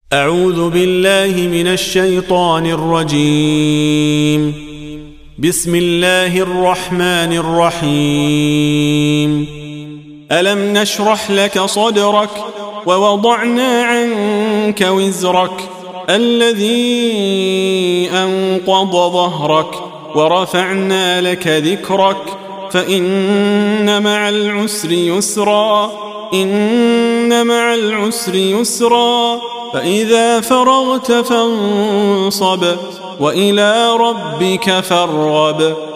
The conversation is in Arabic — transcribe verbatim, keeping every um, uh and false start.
أعوذ بالله من الشيطان الرجيم. بسم الله الرحمن الرحيم. ألم نشرح لك صدرك ووضعنا عنك وزرك الذي أنقض ظهرك ورفعنا لك ذكرك فإن مع العسر يسرا إن مع العسر يسرا فإذا فرغت فانصب وإلى ربك فارغب.